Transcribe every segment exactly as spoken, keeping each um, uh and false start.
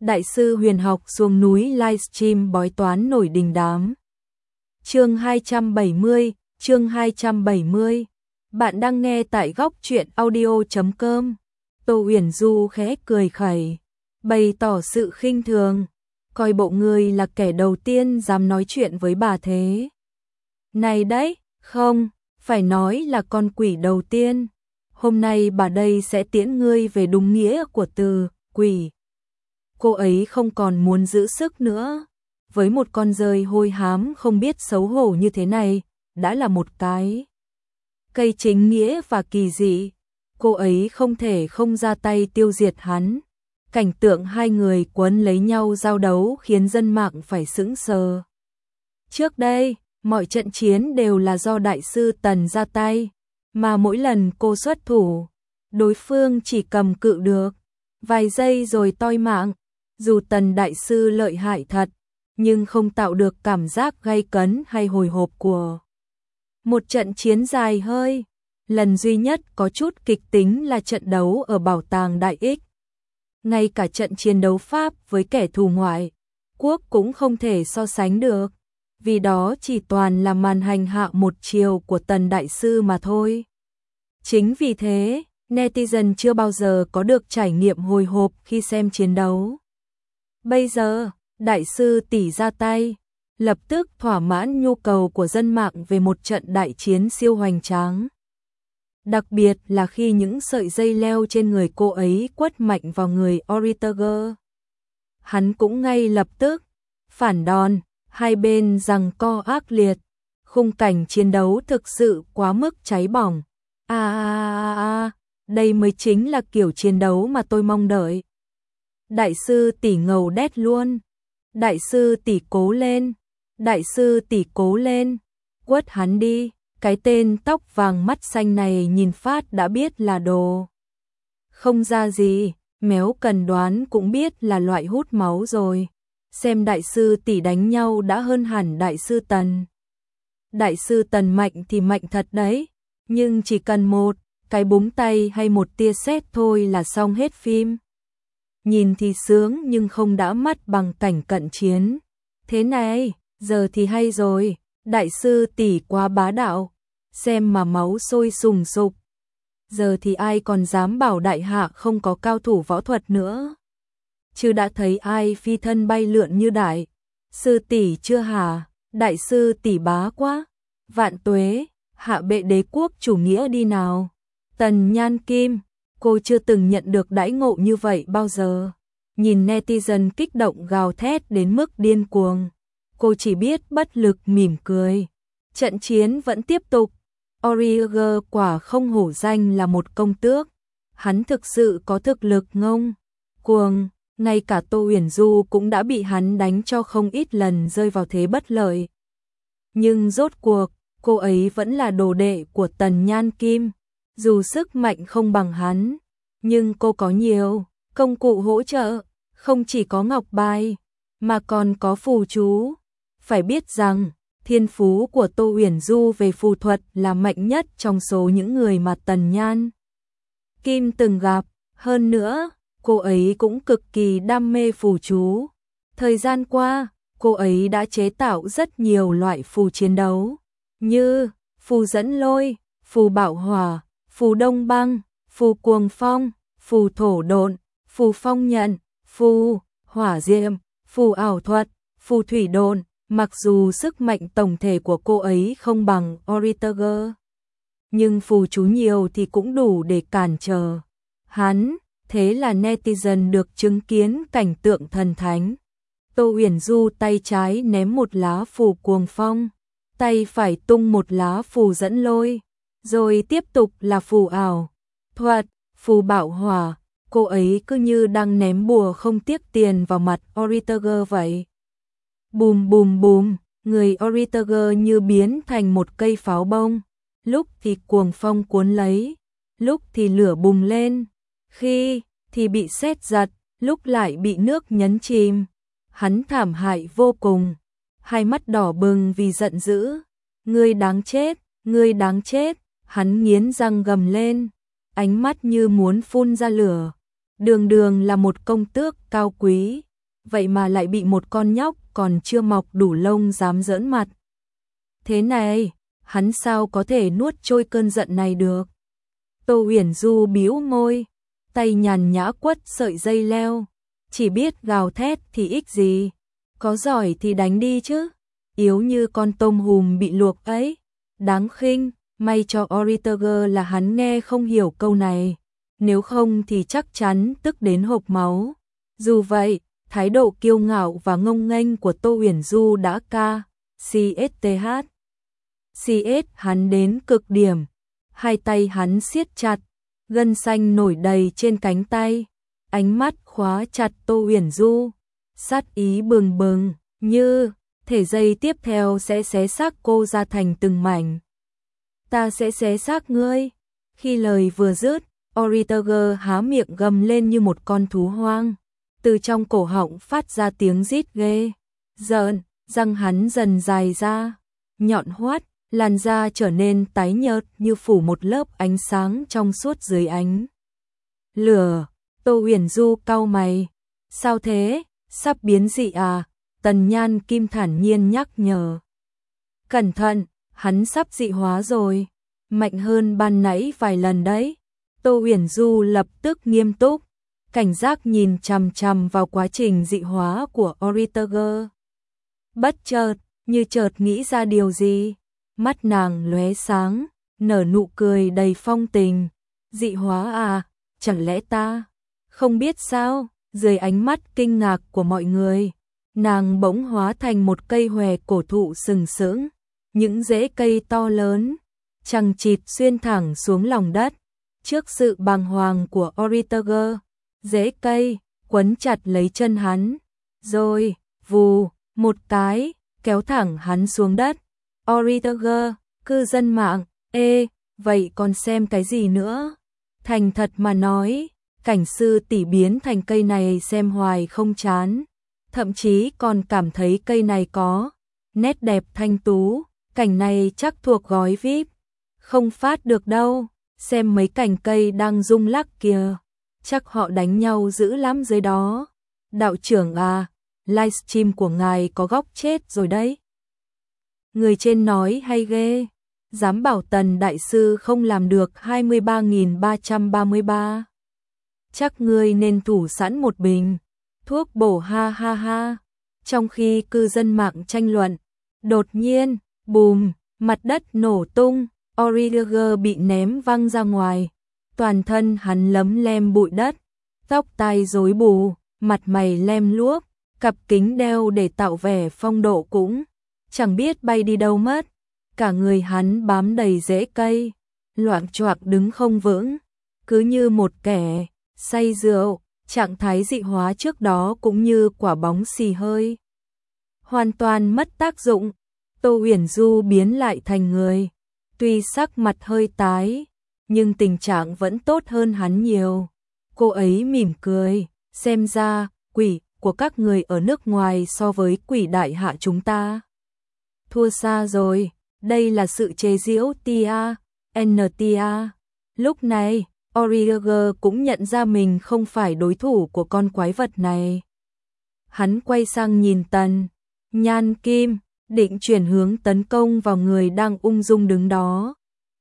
Đại sư huyền học xuống núi livestream bói toán nổi đình đám. Chương hai trăm bảy mươi, chương hai trăm bảy mươi. Bạn đang nghe tại góc truyện audio chấm com. Tô Uyển Du khẽ cười khẩy, bày tỏ sự khinh thường, coi bộ người là kẻ đầu tiên dám nói chuyện với bà thế. Này đấy, không, phải nói là con quỷ đầu tiên. Hôm nay bà đây sẽ tiễn ngươi về đúng nghĩa của từ quỷ. Cô ấy không còn muốn giữ sức nữa. Với một con dơi hôi hám không biết xấu hổ như thế này, đã là một cái cây chính nghĩa và kỳ dị. Cô ấy không thể không ra tay tiêu diệt hắn. Cảnh tượng hai người quấn lấy nhau giao đấu khiến dân mạng phải sững sờ. Trước đây, mọi trận chiến đều là do đại sư Tần ra tay, mà mỗi lần cô xuất thủ, đối phương chỉ cầm cự được vài giây rồi toi mạng. Dù Tần đại sư lợi hại thật, nhưng không tạo được cảm giác gay cấn hay hồi hộp của một trận chiến dài hơi. Lần duy nhất có chút kịch tính là trận đấu ở bảo tàng Đại Ích. Ngay cả trận chiến đấu Pháp với kẻ thù ngoại quốc cũng không thể so sánh được, vì đó chỉ toàn là màn hành hạ một chiều của Tần đại sư mà thôi. Chính vì thế, netizen chưa bao giờ có được trải nghiệm hồi hộp khi xem chiến đấu. Bây giờ, đại sư tỷ ra tay, lập tức thỏa mãn nhu cầu của dân mạng về một trận đại chiến siêu hoành tráng. Đặc biệt là khi những sợi dây leo trên người cô ấy quất mạnh vào người Ortega. Hắn cũng ngay lập tức phản đòn, hai bên giằng co ác liệt. Khung cảnh chiến đấu thực sự quá mức cháy bỏng. À, à, à, à, đây mới chính là kiểu chiến đấu mà tôi mong đợi. Đại sư tỷ ngầu đét luôn. Đại sư tỷ cố lên. Đại sư tỷ cố lên. Quất hắn đi. Cái tên tóc vàng mắt xanh này nhìn phát đã biết là đồ không ra gì, méo cần đoán cũng biết là loại hút máu rồi. Xem đại sư tỷ đánh nhau đã hơn hẳn đại sư Tần. Đại sư Tần mạnh thì mạnh thật đấy, nhưng chỉ cần một cái búng tay hay một tia sét thôi là xong hết phim. Nhìn thì sướng nhưng không đã mắt bằng cảnh cận chiến. Thế này, giờ thì hay rồi, đại sư tỷ quá bá đạo, xem mà máu sôi sùng sục. Giờ thì ai còn dám bảo đại hạ không có cao thủ võ thuật nữa. Chứ đã thấy ai phi thân bay lượn như đại sư tỷ chưa hả? Đại sư tỷ bá quá. Vạn tuế, hạ bệ đế quốc chủ nghĩa đi nào. Tần Nhan Kim, cô chưa từng nhận được đãi ngộ như vậy bao giờ. Nhìn netizen kích động gào thét đến mức điên cuồng, cô chỉ biết bất lực mỉm cười. Trận chiến vẫn tiếp tục. Ortega quả không hổ danh là một công tước. Hắn thực sự có thực lực ngông cuồng, ngay cả Tô Uyển Du cũng đã bị hắn đánh cho không ít lần rơi vào thế bất lợi. Nhưng rốt cuộc, cô ấy vẫn là đồ đệ của Tần Nhan Kim. Dù sức mạnh không bằng hắn, nhưng cô có nhiều công cụ hỗ trợ, không chỉ có ngọc bài, mà còn có phù chú. Phải biết rằng, thiên phú của Tô Uyển Du về phù thuật là mạnh nhất trong số những người mà Tần Nhan Kim từng gặp. Hơn nữa, cô ấy cũng cực kỳ đam mê phù chú. Thời gian qua, cô ấy đã chế tạo rất nhiều loại phù chiến đấu, như phù dẫn lôi, phù bạo hỏa, phù đông băng, phù cuồng phong, phù thổ độn, phù phong nhận, phù hỏa diệm, phù ảo thuật, phù thủy độn. Mặc dù sức mạnh tổng thể của cô ấy không bằng Ortega, nhưng phù chú nhiều thì cũng đủ để cản trở hắn. Thế là netizen được chứng kiến cảnh tượng thần thánh. Tô Uyển Du tay trái ném một lá phù cuồng phong, tay phải tung một lá phù dẫn lôi, rồi tiếp tục là phù ảo thuật, phù bạo hỏa. Cô ấy cứ như đang ném bùa không tiếc tiền vào mặt Ortega vậy. Bùm bùm bùm, người Ortega như biến thành một cây pháo bông. Lúc thì cuồng phong cuốn lấy, lúc thì lửa bùng lên, khi thì bị sét giật, lúc lại bị nước nhấn chìm. Hắn thảm hại vô cùng, hai mắt đỏ bừng vì giận dữ. Ngươi đáng chết, ngươi đáng chết, hắn nghiến răng gầm lên, ánh mắt như muốn phun ra lửa. Đường đường là một công tước cao quý, vậy mà lại bị một con nhóc còn chưa mọc đủ lông dám giỡn mặt. Thế này, hắn sao có thể nuốt trôi cơn giận này được? Tô Huyền Du bĩu môi, tay nhàn nhã quất sợi dây leo, chỉ biết gào thét thì ích gì, có giỏi thì đánh đi chứ, yếu như con tôm hùm bị luộc ấy, đáng khinh. May cho Oriteger là hắn nghe không hiểu câu này, nếu không thì chắc chắn tức đến hộc máu. Dù vậy, thái độ kiêu ngạo và ngông nghênh của Tô Huyền Du đã ca, CSTH. CS hắn đến cực điểm, hai tay hắn siết chặt, gân xanh nổi đầy trên cánh tay, ánh mắt khóa chặt Tô Huyền Du, sát ý bừng bừng, như thể giây tiếp theo sẽ xé xác cô ra thành từng mảnh. Ta sẽ xé xác ngươi. Khi lời vừa dứt, Oriteger há miệng gầm lên như một con thú hoang, từ trong cổ họng phát ra tiếng rít ghê rợn, răng hắn dần dài ra, nhọn hoắt, làn da trở nên tái nhợt như phủ một lớp ánh sáng trong suốt dưới ánh lửa. Tô Huyền Du cau mày, sao thế, sắp biến dị à? Tần Nhan Kim thản nhiên nhắc nhở. Cẩn thận, hắn sắp dị hóa rồi, mạnh hơn ban nãy vài lần đấy. Tô Huyền Du lập tức nghiêm túc, cảnh giác nhìn chằm chằm vào quá trình dị hóa của Oriteger. Bất chợt, như chợt nghĩ ra điều gì, mắt nàng lóe sáng, nở nụ cười đầy phong tình. Dị hóa à, chẳng lẽ ta không biết sao? Dưới ánh mắt kinh ngạc của mọi người, nàng bỗng hóa thành một cây hòe cổ thụ sừng sững, những rễ cây to lớn chằng chịt xuyên thẳng xuống lòng đất. Trước sự bàng hoàng của Oriteger, rễ cây quấn chặt lấy chân hắn, rồi vù một cái kéo thẳng hắn xuống đất. Oriteger, cư dân mạng, ê, vậy còn xem cái gì nữa? Thành thật mà nói, cảnh sư tỷ biến thành cây này xem hoài không chán, thậm chí còn cảm thấy cây này có nét đẹp thanh tú, cảnh này chắc thuộc gói vi ai pi, không phát được đâu. Xem mấy cành cây đang rung lắc kìa, chắc họ đánh nhau dữ lắm dưới đó. Đạo trưởng à, livestream của ngài có góc chết rồi đấy. Người trên nói hay ghê, dám bảo Tần đại sư không làm được hai mươi ba nghìn ba trăm ba mươi ba. Chắc ngươi nên thủ sẵn một bình thuốc bổ ha ha ha. Trong khi cư dân mạng tranh luận, đột nhiên, bùm, mặt đất nổ tung, Oriteger bị ném văng ra ngoài, toàn thân hắn lấm lem bụi đất, tóc tai rối bù, mặt mày lem luốc, cặp kính đeo để tạo vẻ phong độ cũng chẳng biết bay đi đâu mất, cả người hắn bám đầy rễ cây, loạng choạng đứng không vững, cứ như một kẻ say rượu. Trạng thái dị hóa trước đó cũng như quả bóng xì hơi, hoàn toàn mất tác dụng. Tô Huyền Du biến lại thành người, tuy sắc mặt hơi tái, nhưng tình trạng vẫn tốt hơn hắn nhiều. Cô ấy mỉm cười, xem ra quỷ của các người ở nước ngoài so với quỷ đại hạ chúng ta thua xa rồi. Đây là sự chế giễu tia, en tia. Lúc này, Oriteger cũng nhận ra mình không phải đối thủ của con quái vật này. Hắn quay sang nhìn Tần Nhan Kim, định chuyển hướng tấn công vào người đang ung dung đứng đó.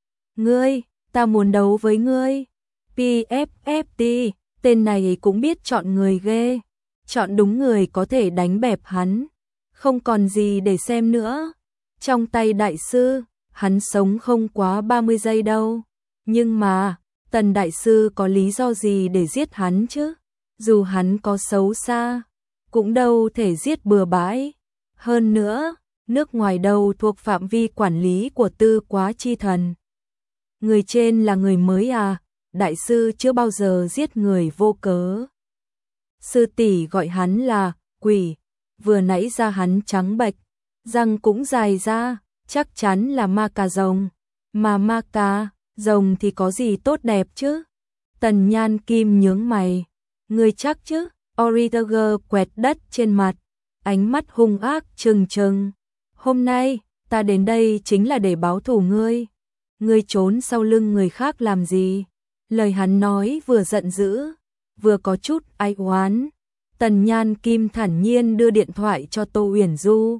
Ngươi, ta muốn đấu với ngươi. pê ép ép tê, tên này cũng biết chọn người ghê. Chọn đúng người có thể đánh bẹp hắn. Không còn gì để xem nữa. Trong tay đại sư, hắn sống không quá ba mươi giây đâu. Nhưng mà, Tần đại sư có lý do gì để giết hắn chứ? Dù hắn có xấu xa, cũng đâu thể giết bừa bãi. Hơn nữa, nước ngoài đâu thuộc phạm vi quản lý của Tư Quá Chi Thần. Người trên là người mới à? Đại sư chưa bao giờ giết người vô cớ. Sư tỷ gọi hắn là quỷ, vừa nãy da hắn trắng bệch, răng cũng dài ra, chắc chắn là ma cà rồng. Mà ma cà rồng thì có gì tốt đẹp chứ? Tần Nhan Kim nhướng mày, ngươi chắc chứ? Oriteger quẹt đất trên mặt, ánh mắt hung ác trừng trừng. Hôm nay, ta đến đây chính là để báo thù ngươi. Ngươi trốn sau lưng người khác làm gì? Lời hắn nói vừa giận dữ, vừa có chút ai oán. Tần Nhan Kim thản nhiên đưa điện thoại cho Tô Uyển Du.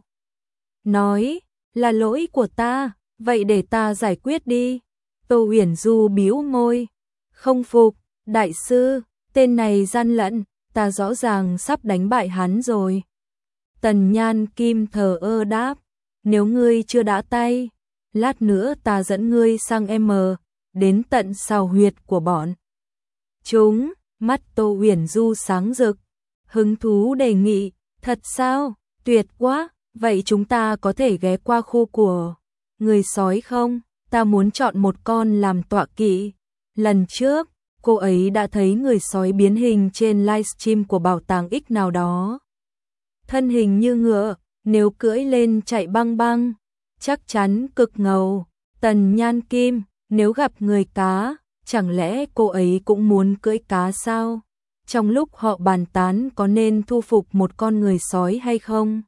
Nói, là lỗi của ta, vậy để ta giải quyết đi. Tô Uyển Du bĩu môi. Không phục, đại sư, tên này gian lận, ta rõ ràng sắp đánh bại hắn rồi. Tần Nhan Kim thờ ơ đáp, nếu ngươi chưa đã tay, lát nữa ta dẫn ngươi sang M, đến tận sào huyệt của bọn chúng. Mắt Tô Uyển Du sáng rực, hứng thú đề nghị, thật sao, tuyệt quá, vậy chúng ta có thể ghé qua khu của người sói không? Ta muốn chọn một con làm tọa kỵ. Lần trước, cô ấy đã thấy người sói biến hình trên livestream của bảo tàng X nào đó. Thân hình như ngựa, nếu cưỡi lên chạy băng băng, chắc chắn cực ngầu. Tần Nhan Kim, nếu gặp người cá, chẳng lẽ cô ấy cũng muốn cưỡi cá sao? Trong lúc họ bàn tán có nên thu phục một con người sói hay không,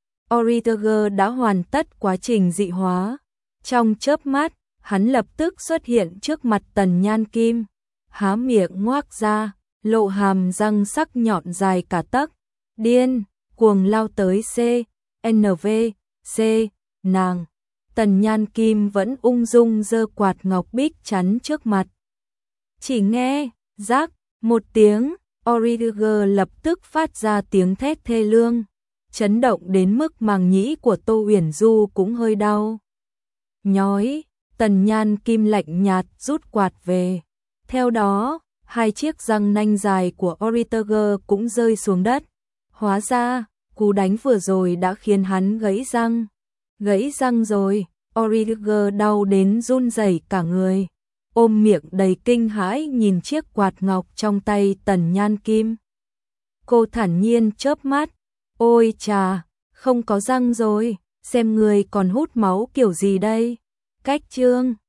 Origer đã hoàn tất quá trình dị hóa. Trong chớp mắt, hắn lập tức xuất hiện trước mặt Tần Nhan Kim, há miệng ngoác ra, lộ hàm răng sắc nhọn dài cả tấc, điên cuồng lao tới C, N V, C, nàng. Tần Nhan Kim vẫn ung dung giơ quạt ngọc bích chắn trước mặt. Chỉ nghe, rắc, một tiếng, Origer lập tức phát ra tiếng thét thê lương, chấn động đến mức màng nhĩ của Tô Uyển Du cũng hơi đau. Nhói, Tần Nhan Kim lạnh nhạt rút quạt về. Theo đó, hai chiếc răng nanh dài của Origer cũng rơi xuống đất. Hóa ra, cú đánh vừa rồi đã khiến hắn gãy răng. Gãy răng rồi, Origer đau đến run rẩy cả người, ôm miệng đầy kinh hãi nhìn chiếc quạt ngọc trong tay Tần Nhan Kim. Cô thản nhiên chớp mắt, ôi chà, không có răng rồi, xem người còn hút máu kiểu gì đây. Cách chương